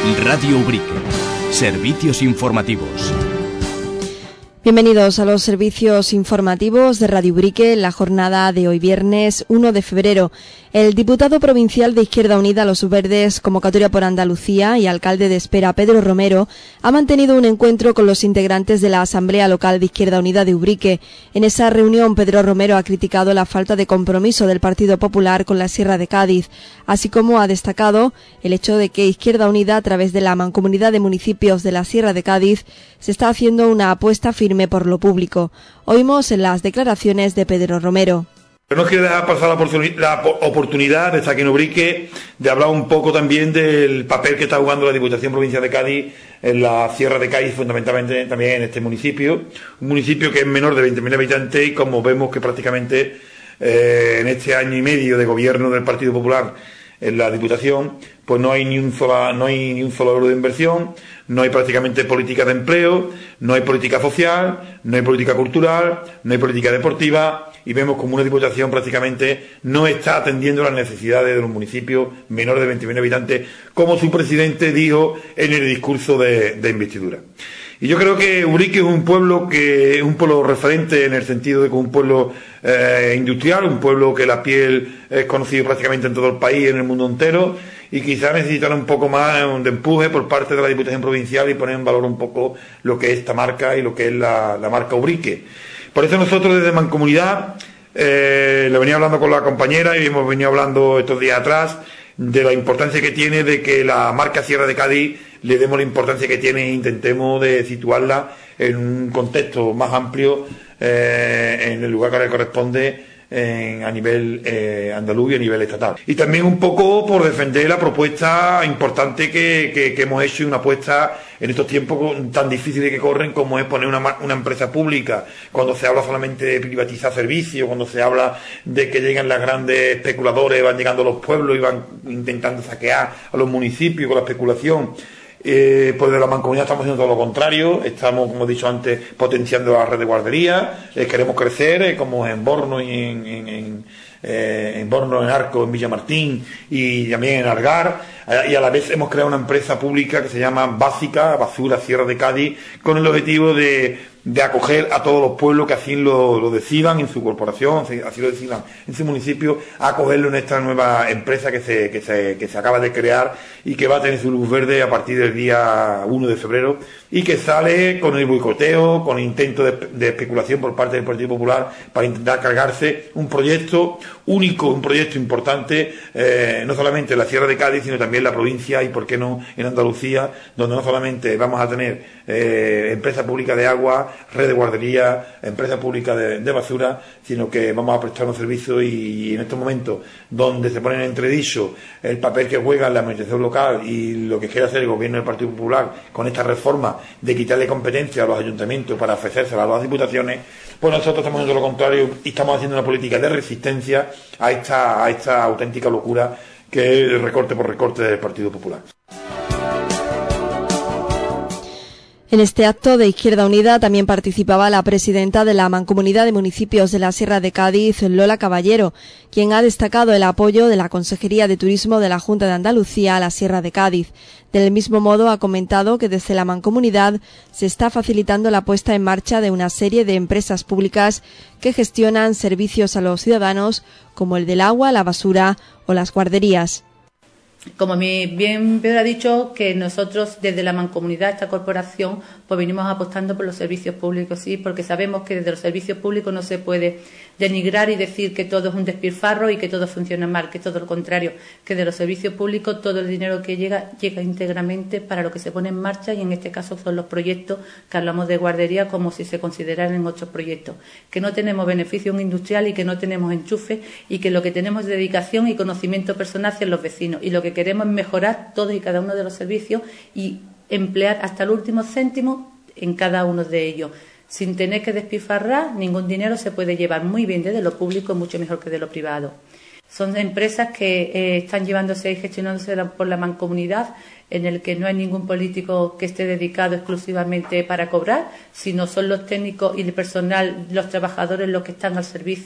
Radio Ubrique. Servicios informativos. Bienvenidos a los servicios informativos de Radio Ubrique en la jornada de hoy viernes 1 de febrero. El diputado provincial de Izquierda Unida Los Verdes, convocatoria por Andalucía, y alcalde de Espera, Pedro Romero, ha mantenido un encuentro con los integrantes de la Asamblea Local de Izquierda Unida de Ubrique. En esa reunión, Pedro Romero ha criticado la falta de compromiso del Partido Popular con la Sierra de Cádiz, así como ha destacado el hecho de que Izquierda Unida, a través de la Mancomunidad de Municipios de la Sierra de Cádiz, se está haciendo una apuesta firme por lo público. Oímos en las declaraciones de Pedro Romero. No quiero dejar pasar la oportunidad de estar aquí en Ubrique, de hablar un poco también del papel que está jugando la Diputación Provincial de Cádiz en la Sierra de Cádiz, fundamentalmente también en este municipio, un municipio que es menor de 20.000 habitantes y como vemos que prácticamente en este año y medio de gobierno del Partido Popular en la Diputación, pues no hay ni un solo euro de inversión, no hay prácticamente política de empleo, no hay política social, no hay política cultural, no hay política deportiva, y vemos como una Diputación prácticamente no está atendiendo las necesidades de los municipios menores de 20.000 habitantes, como su presidente dijo en el discurso de investidura. Y yo creo que Ubrique es un pueblo referente en el sentido de que es un pueblo industrial, un pueblo que la piel es conocido prácticamente en todo el país, en el mundo entero, y quizás necesitan un poco más de empuje por parte de la Diputación Provincial y poner en valor un poco lo que es esta marca y lo que es la marca Ubrique. Por eso nosotros desde Mancomunidad, le venía hablando con la compañera y hemos venido hablando estos días atrás de la importancia que tiene de que la marca Sierra de Cádiz le demos la importancia que tiene e intentemos de situarla en un contexto más amplio, en el lugar que le corresponde a nivel andaluz y a nivel estatal. Y también un poco por defender la propuesta importante que hemos hecho, y una apuesta en estos tiempos tan difíciles que corren, como es poner una empresa pública, cuando se habla solamente de privatizar servicios, cuando se habla de que llegan los grandes especuladores, van llegando a los pueblos y van intentando saquear a los municipios con la especulación. Pues de la Mancomunidad estamos haciendo todo lo contrario, estamos, como he dicho antes, potenciando la red de guarderías, queremos crecer, como en Borno y en Borno, en Arco, en Villamartín y también en Algar, y a la vez hemos creado una empresa pública que se llama Básica Basura Sierra de Cádiz, con el objetivo de acoger a todos los pueblos que así lo decidan en su corporación, así lo decidan en su municipio, a acogerlo en esta nueva empresa que se acaba de crear y que va a tener su luz verde a partir del día 1 de febrero y que sale con el boicoteo, con el intento de especulación por parte del Partido Popular para intentar cargarse un proyecto único, un proyecto importante, no solamente en la Sierra de Cádiz, sino también en la provincia y, por qué no, en Andalucía, donde no solamente vamos a tener empresa pública de agua, red de guardería, empresa pública de basura, sino que vamos a prestar un servicio y en estos momentos donde se pone en entredicho el papel que juega la administración local y lo que quiere hacer el gobierno del Partido Popular con esta reforma de quitarle competencia a los ayuntamientos para ofrecérsela a las diputaciones, pues nosotros estamos haciendo lo contrario y estamos haciendo una política de resistencia a esta auténtica locura que es el recorte por recorte del Partido Popular. En este acto de Izquierda Unida también participaba la presidenta de la Mancomunidad de Municipios de la Sierra de Cádiz, Lola Caballero, quien ha destacado el apoyo de la Consejería de Turismo de la Junta de Andalucía a la Sierra de Cádiz. Del mismo modo, ha comentado que desde la Mancomunidad se está facilitando la puesta en marcha de una serie de empresas públicas que gestionan servicios a los ciudadanos, como el del agua, la basura o las guarderías. Como bien Pedro ha dicho, que nosotros desde la Mancomunidad, esta corporación, pues venimos apostando por los servicios públicos, sí, porque sabemos que desde los servicios públicos no se puede denigrar y decir que todo es un despilfarro y que todo funciona mal, que es todo lo contrario, que de los servicios públicos todo el dinero que llega íntegramente para lo que se pone en marcha, y en este caso son los proyectos que hablamos de guardería como si se consideraran en otros proyectos, que no tenemos beneficio industrial y que no tenemos enchufe y que lo que tenemos es dedicación y conocimiento personal hacia los vecinos, y lo que queremos es mejorar todos y cada uno de los servicios y emplear hasta el último céntimo en cada uno de ellos. Sin tener que despilfarrar, ningún dinero se puede llevar muy bien desde lo público, mucho mejor que de lo privado. Son empresas que están llevándose y gestionándose por la Mancomunidad, en el que no hay ningún político que esté dedicado exclusivamente para cobrar, sino son los técnicos y el personal, los trabajadores, los que están al servicio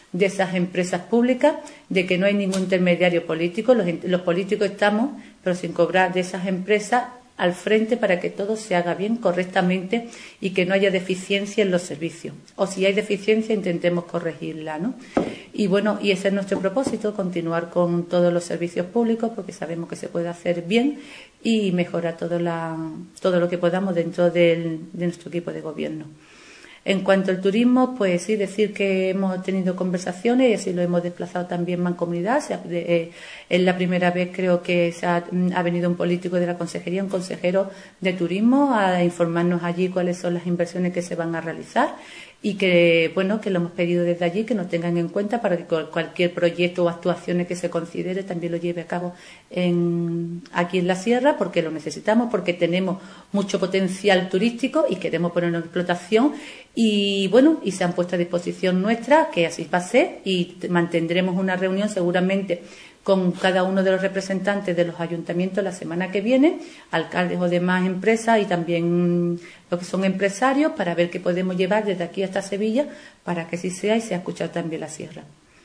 de esas empresas públicas, de que no hay ningún intermediario político, los políticos estamos, pero sin cobrar, de esas empresas al frente para que todo se haga bien, correctamente, y que no haya deficiencia en los servicios. O si hay deficiencia, intentemos corregirla, ¿no? Y bueno, y ese es nuestro propósito, continuar con todos los servicios públicos, porque sabemos que se puede hacer bien y mejorar todo lo que podamos dentro de nuestro equipo de gobierno. En cuanto al turismo, pues sí, decir que hemos tenido conversaciones y así lo hemos desplazado también Mancomunidad. Es la primera vez, creo que ha venido un político de la consejería, un consejero de turismo, a informarnos allí cuáles son las inversiones que se van a realizar y que, bueno, que lo hemos pedido desde allí, que nos tengan en cuenta para que cualquier proyecto o actuaciones que se considere también lo lleve a cabo aquí en la sierra, porque lo necesitamos, porque tenemos mucho potencial turístico y queremos ponerlo en explotación. Y bueno, y se han puesto a disposición nuestra, que así va a ser, y mantendremos una reunión seguramente con cada uno de los representantes de los ayuntamientos la semana que viene, alcaldes o demás empresas y también los que son empresarios, para ver qué podemos llevar desde aquí hasta Sevilla para que así sea y sea escuchado también la sierra.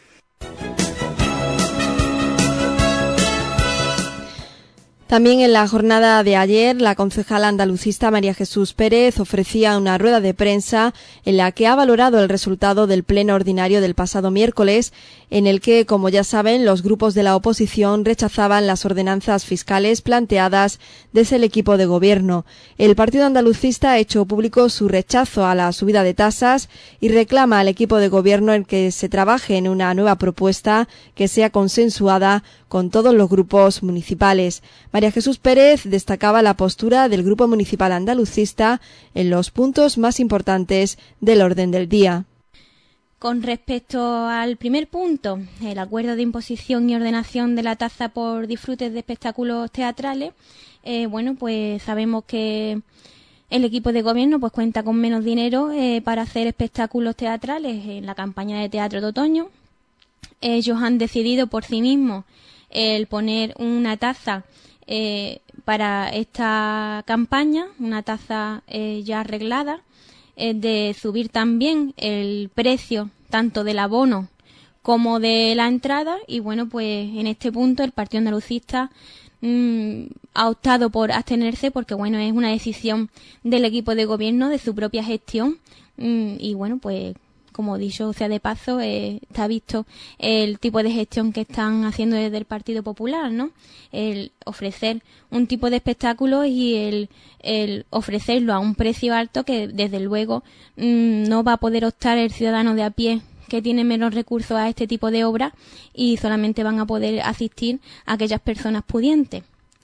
También en la jornada de ayer, la concejala andalucista María Jesús Pérez ofrecía una rueda de prensa en la que ha valorado el resultado del pleno ordinario del pasado miércoles, en el que, como ya saben, los grupos de la oposición rechazaban las ordenanzas fiscales planteadas desde el equipo de gobierno. El partido andalucista ha hecho público su rechazo a la subida de tasas y reclama al equipo de gobierno en que se trabaje en una nueva propuesta que sea consensuada con todos los grupos municipales. María Jesús Pérez destacaba la postura del Grupo Municipal Andalucista en los puntos más importantes del orden del día. Con respecto al primer punto, el acuerdo de imposición y ordenación de la tasa por disfrutes de espectáculos teatrales, bueno, pues sabemos que el equipo de gobierno pues cuenta con menos dinero para hacer espectáculos teatrales en la campaña de teatro de otoño. Ellos han decidido por sí mismos el poner una tasa para esta campaña, una tasa ya arreglada, de subir también el precio tanto del abono como de la entrada, y bueno, pues en este punto el Partido Andalucista ha optado por abstenerse porque bueno, es una decisión del equipo de gobierno, de su propia gestión, y bueno, pues como dicho sea de paso, está visto el tipo de gestión que están haciendo desde el Partido Popular, ¿no? El ofrecer un tipo de espectáculo y el ofrecerlo a un precio alto que desde luego no va a poder optar el ciudadano de a pie que tiene menos recursos a este tipo de obras, y solamente van a poder asistir a aquellas personas pudientes.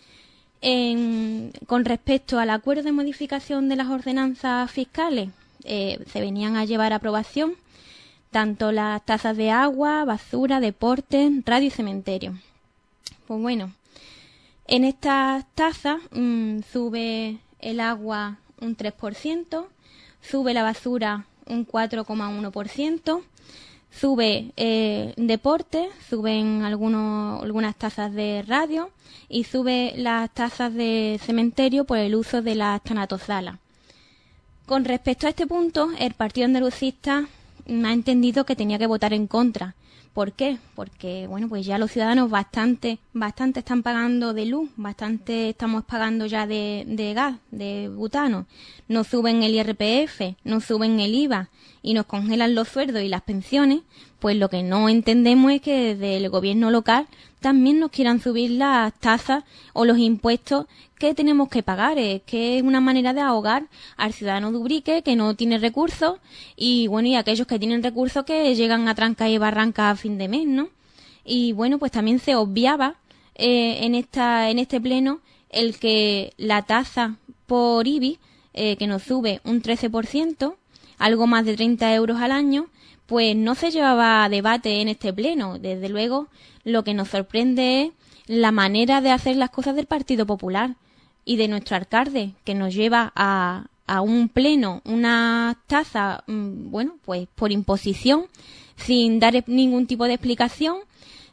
Con respecto al acuerdo de modificación de las ordenanzas fiscales, se venían a llevar a aprobación tanto las tasas de agua, basura, deporte, radio y cementerio. Pues bueno, en estas tasas sube el agua un 3%, sube la basura un 4,1%, sube deporte, suben algunas tasas de radio y sube las tasas de cementerio por el uso de las tanatosalas. Con respecto a este punto, el Partido Andalucista ha entendido que tenía que votar en contra. ¿Por qué? Porque, bueno, pues ya los ciudadanos bastante están pagando de luz, bastante estamos pagando ya de gas, de butano. Nos suben el IRPF, nos suben el IVA y nos congelan los sueldos y las pensiones. Pues lo que no entendemos es que desde el gobierno local también nos quieran subir las tasas o los impuestos que tenemos que pagar. Es que es una manera de ahogar al ciudadano de Ubrique que no tiene recursos, y bueno, y aquellos que tienen recursos que llegan a tranca y barranca a fin de mes, ¿no? Y bueno, pues también se obviaba en este pleno el que la tasa por IBI, que nos sube un 13%, algo más de 30 euros al año, pues no se llevaba a debate en este pleno. Desde luego, lo que nos sorprende es la manera de hacer las cosas del Partido Popular y de nuestro alcalde, que nos lleva a un pleno una tasa, bueno, pues por imposición, sin dar ningún tipo de explicación,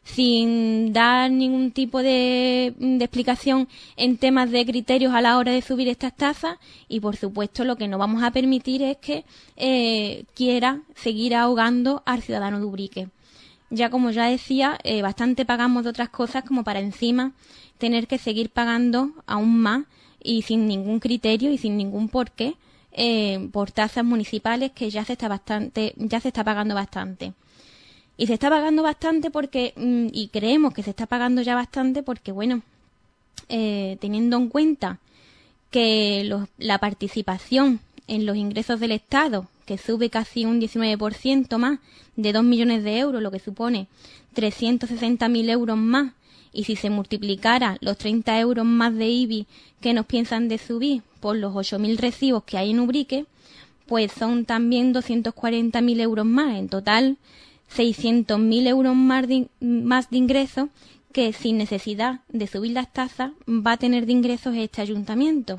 sin dar ningún tipo de explicación en temas de criterios a la hora de subir estas tasas, y por supuesto lo que no vamos a permitir es que quiera seguir ahogando al ciudadano de Ubrique. Ya como ya decía, bastante pagamos de otras cosas como para encima tener que seguir pagando aún más y sin ningún criterio y sin ningún porqué por tasas municipales, que ya se está pagando bastante. Y se está pagando bastante porque, y creemos que se está pagando ya bastante porque, bueno, teniendo en cuenta que la participación en los ingresos del Estado, que sube casi un 19% más, de 2 millones de euros, lo que supone 360.000 euros más, y si se multiplicara los 30 euros más de IBI que nos piensan de subir por los 8.000 recibos que hay en Ubrique, pues son también 240.000 euros más. En total, 600.000 euros más de ingresos que, sin necesidad de subir las tasas, va a tener de ingresos este ayuntamiento.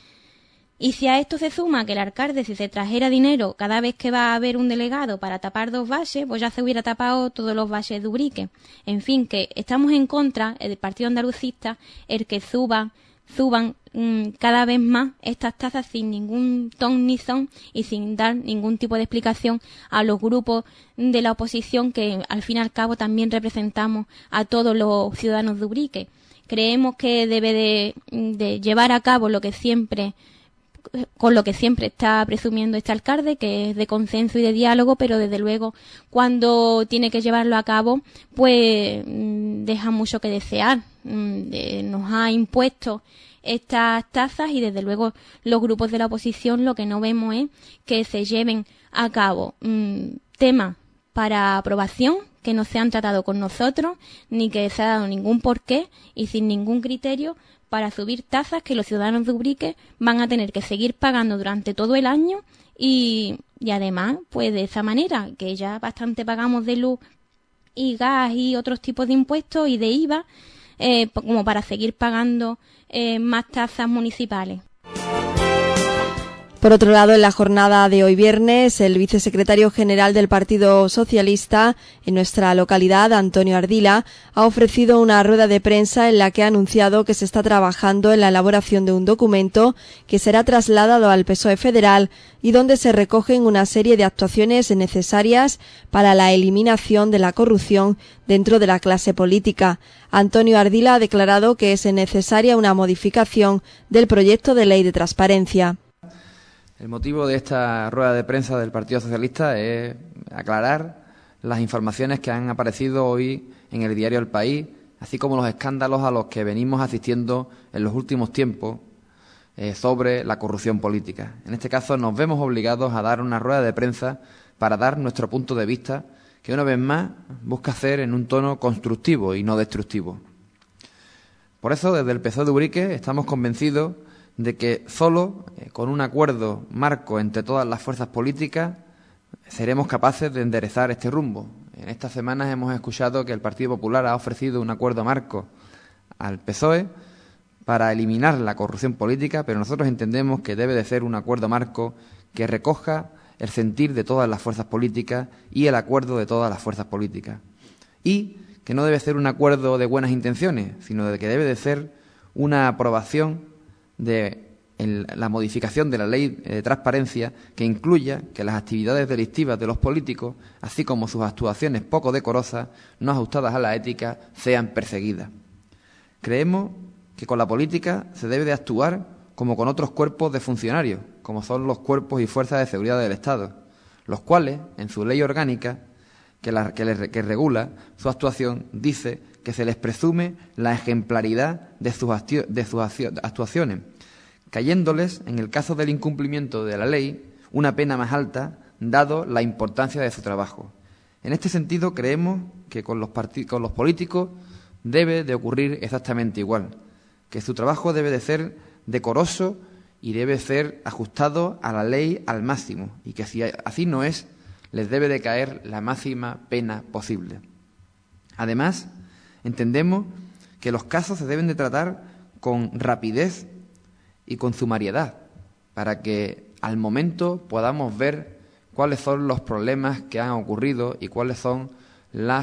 Y si a esto se suma que el alcalde, si se trajera dinero cada vez que va a haber un delegado para tapar 2 valles, pues ya se hubiera tapado todos los valles de Ubrique. En fin, que estamos en contra, el partido andalucista, el que suban cada vez más estas tasas sin ningún ton ni son y sin dar ningún tipo de explicación a los grupos de la oposición, que al fin y al cabo también representamos a todos los ciudadanos de Ubrique. Creemos que debe de llevar a cabo con lo que siempre está presumiendo este alcalde, que es de consenso y de diálogo, pero desde luego cuando tiene que llevarlo a cabo, pues deja mucho que desear. Nos ha impuesto estas tasas y desde luego los grupos de la oposición lo que no vemos es que se lleven a cabo temas para aprobación que no se han tratado con nosotros, ni que se ha dado ningún porqué y sin ningún criterio, para subir tasas que los ciudadanos de Ubrique van a tener que seguir pagando durante todo el año y además, pues de esa manera, que ya bastante pagamos de luz y gas y otros tipos de impuestos y de IVA, como para seguir pagando más tasas municipales. Por otro lado, en la jornada de hoy viernes, el vicesecretario general del Partido Socialista en nuestra localidad, Antonio Ardila, ha ofrecido una rueda de prensa en la que ha anunciado que se está trabajando en la elaboración de un documento que será trasladado al PSOE federal y donde se recogen una serie de actuaciones necesarias para la eliminación de la corrupción dentro de la clase política. Antonio Ardila ha declarado que es necesaria una modificación del proyecto de ley de transparencia. El motivo de esta rueda de prensa del Partido Socialista es aclarar las informaciones que han aparecido hoy en el diario El País, así como los escándalos a los que venimos asistiendo en los últimos tiempos sobre la corrupción política. En este caso nos vemos obligados a dar una rueda de prensa para dar nuestro punto de vista, que una vez más busca hacer en un tono constructivo y no destructivo. Por eso, desde el PSOE de Ubrique estamos convencidos de que solo con un acuerdo marco entre todas las fuerzas políticas seremos capaces de enderezar este rumbo. En estas semanas hemos escuchado que el Partido Popular ha ofrecido un acuerdo marco al PSOE para eliminar la corrupción política, pero nosotros entendemos que debe de ser un acuerdo marco que recoja el sentir de todas las fuerzas políticas y el acuerdo de todas las fuerzas políticas. Y que no debe ser un acuerdo de buenas intenciones, sino de que debe de ser una aprobación de la modificación de la ley de transparencia que incluya que las actividades delictivas de los políticos, así como sus actuaciones poco decorosas, no ajustadas a la ética, sean perseguidas. Creemos que con la política se debe de actuar como con otros cuerpos de funcionarios, como son los cuerpos y fuerzas de seguridad del Estado, los cuales, en su ley orgánica que regula su actuación, dice que se les presume la ejemplaridad de sus actuaciones, cayéndoles, en el caso del incumplimiento de la ley, una pena más alta, dado la importancia de su trabajo. En este sentido, creemos que con los políticos debe de ocurrir exactamente igual, que su trabajo debe de ser decoroso y debe ser ajustado a la ley al máximo, y que si así no es, les debe de caer la máxima pena posible. Además, entendemos que los casos se deben de tratar con rapidez y con sumariedad, para que al momento podamos ver cuáles son los problemas que han ocurrido y cuáles son las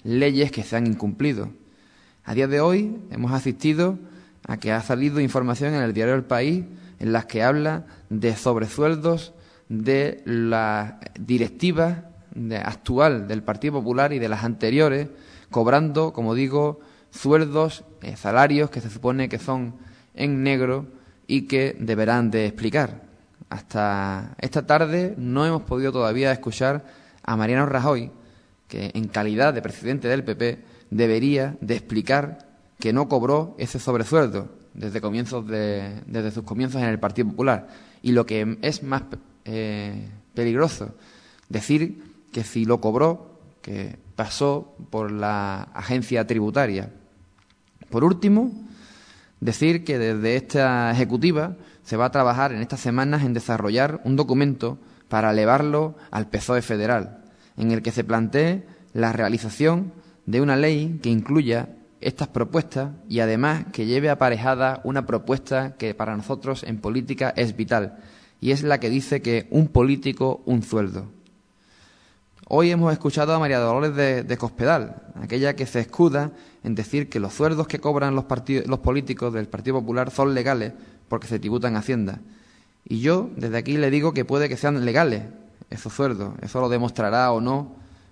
leyes que se han incumplido. A día de hoy hemos asistido a que ha salido información en el diario El País en las que habla de sobresueldos de la directiva actual del Partido Popular y de las anteriores, cobrando, como digo, sueldos, salarios que se supone que son en negro y que deberán de explicar. Hasta esta tarde no hemos podido todavía escuchar a Mariano Rajoy, que en calidad de presidente del PP debería de explicar que no cobró ese sobresueldo desde sus comienzos en el Partido Popular. Y lo que es más peligroso, decir que si lo cobró, que pasó por la agencia tributaria. Por último, decir que desde esta ejecutiva se va a trabajar en estas semanas en desarrollar un documento para elevarlo al PSOE federal, en el que se plantee la realización de una ley que incluya estas propuestas y además que lleve aparejada una propuesta que para nosotros en política es vital, y es la que dice que un político, un sueldo. Hoy hemos escuchado a María Dolores de Cospedal, aquella que se escuda en decir que los sueldos que cobran los políticos del Partido Popular son legales porque se tributan a Hacienda. Y yo desde aquí le digo que puede que sean legales esos sueldos, eso lo demostrará o no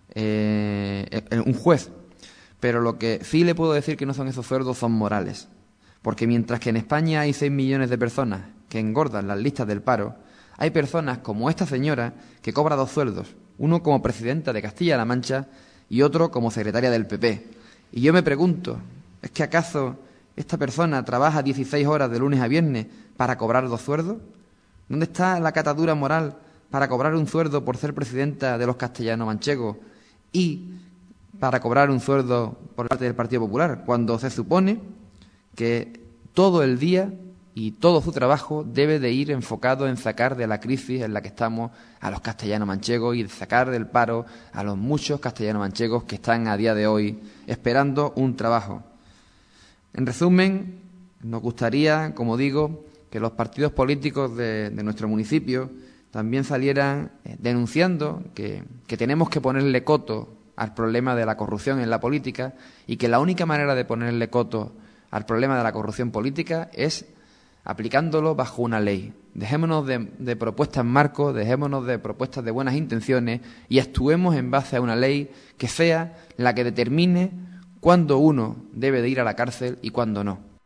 un juez. Pero lo que sí le puedo decir que no son esos sueldos son morales. Porque mientras que en España hay 6 millones de personas que engordan las listas del paro, hay personas como esta señora que cobra 2 sueldos, uno como presidenta de Castilla-La Mancha y otro como secretaria del PP. Y yo me pregunto, ¿es que acaso esta persona trabaja 16 horas de lunes a viernes para cobrar 2 sueldos? ¿Dónde está la catadura moral para cobrar un sueldo por ser presidenta de los castellanos-manchegos y para cobrar un sueldo por parte del Partido Popular, cuando se supone que todo el día y todo su trabajo debe de ir enfocado en sacar de la crisis en la que estamos a los castellanos-manchegos y sacar del paro a los muchos castellanos-manchegos que están a día de hoy esperando un trabajo? En resumen, nos gustaría, como digo, que los partidos políticos de nuestro municipio también salieran denunciando que tenemos que ponerle coto al problema de la corrupción en la política y que la única manera de ponerle coto al problema de la corrupción política es aplicándolo bajo una ley. Dejémonos de propuestas marcos, dejémonos de propuestas de buenas intenciones y actuemos en base a una ley que sea la que determine cuándo uno debe de ir a la cárcel y cuándo no.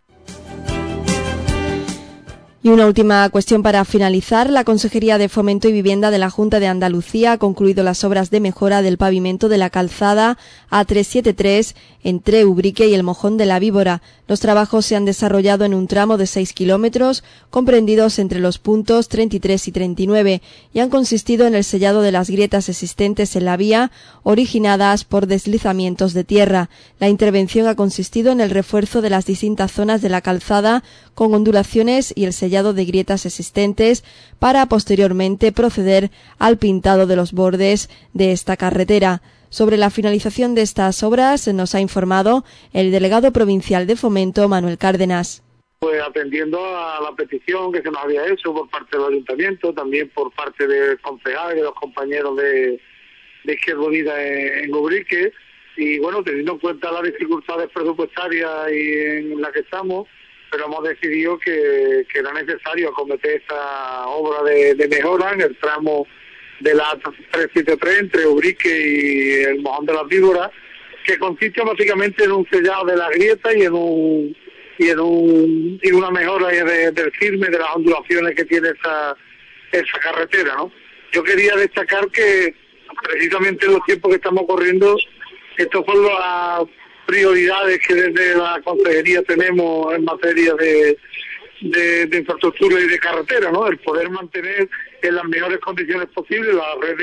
Y una última cuestión para finalizar. La Consejería de Fomento y Vivienda de la Junta de Andalucía ha concluido las obras de mejora del pavimento de la calzada A373 entre Ubrique y el Mojón de la Víbora. Los trabajos se han desarrollado en un tramo de 6 kilómetros, comprendidos entre los puntos 33 y 39, y han consistido en el sellado de las grietas existentes en la vía, originadas por deslizamientos de tierra. La intervención ha consistido en el refuerzo de las distintas zonas de la calzada con ondulaciones y el sellado de grietas existentes para posteriormente proceder al pintado de los bordes de esta carretera. Sobre la finalización de estas obras nos ha informado el delegado provincial de Fomento, Manuel Cárdenas. Pues atendiendo a la petición que se nos había hecho por parte del Ayuntamiento, también por parte del concejal y de los compañeros de Izquierda Unida en Ubrique, y bueno, teniendo en cuenta las dificultades presupuestarias y en las que estamos, pero hemos decidido que era necesario acometer esta obra de mejora en el tramo de la 373 entre Ubrique y el Mojón de las Víboras, que consiste básicamente en un sellado de la grieta y en una mejora del firme de las ondulaciones que tiene esa carretera, ¿no? Yo quería destacar que precisamente en los tiempos que estamos corriendo, estas son las prioridades que desde la Consejería tenemos en materia de infraestructura y de carretera, ¿no? El poder mantener en las mejores condiciones posibles la red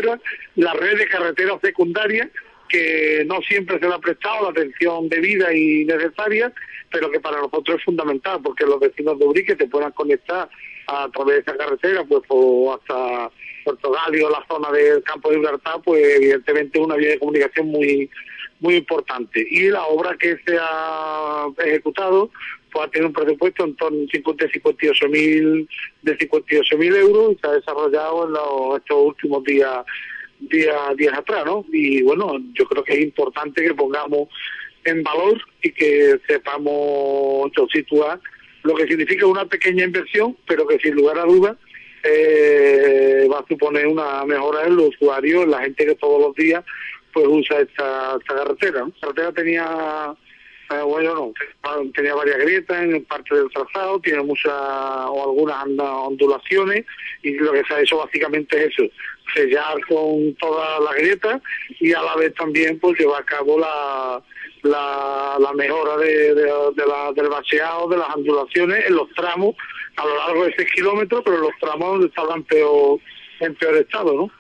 de carreteras secundarias, que no siempre se le ha prestado la atención debida y necesaria, pero que para nosotros es fundamental, porque los vecinos de Ubrique te puedan conectar a través de esa carretera, pues hasta Puerto Galio, la zona del Campo de Gibraltar, pues evidentemente una vía de comunicación muy importante. Y la obra que se ha ejecutado pues ha tenido un presupuesto en torno a 58.000 euros y se ha desarrollado en estos últimos días días atrás, ¿no? Y bueno, yo creo que es importante que pongamos en valor y que sepamos situar lo que significa una pequeña inversión, pero que sin lugar a dudas va a suponer una mejora en los usuarios, en la gente que todos los días pues usa esta carretera, ¿no? La carretera tenía tenía varias grietas en parte del trazado, tiene muchas o algunas ondulaciones, y lo que se ha hecho básicamente es eso, sellar con todas las grietas y a la vez también pues llevar a cabo la mejora del bacheado, de las ondulaciones en los tramos a lo largo de 6 kilómetros, pero en los tramos donde estaban en peor estado, ¿no?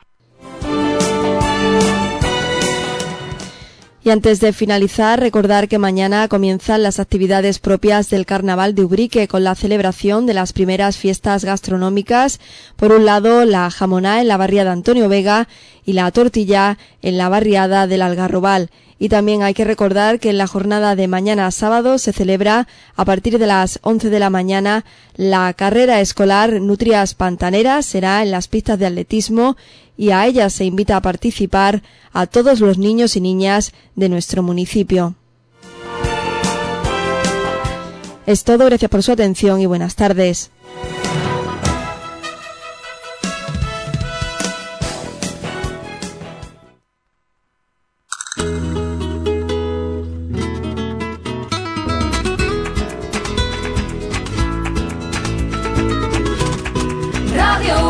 Y antes de finalizar, recordar que mañana comienzan las actividades propias del Carnaval de Ubrique con la celebración de las primeras fiestas gastronómicas. Por un lado, la jamoná en la barriada Antonio Vega y la tortilla en la barriada del Algarrobal. Y también hay que recordar que en la jornada de mañana sábado se celebra a partir de las 11 de la mañana la carrera escolar Nutrias Pantaneras. Será en las pistas de atletismo y a ella se invita a participar a todos los niños y niñas de nuestro municipio. Es todo, gracias por su atención y buenas tardes. Radio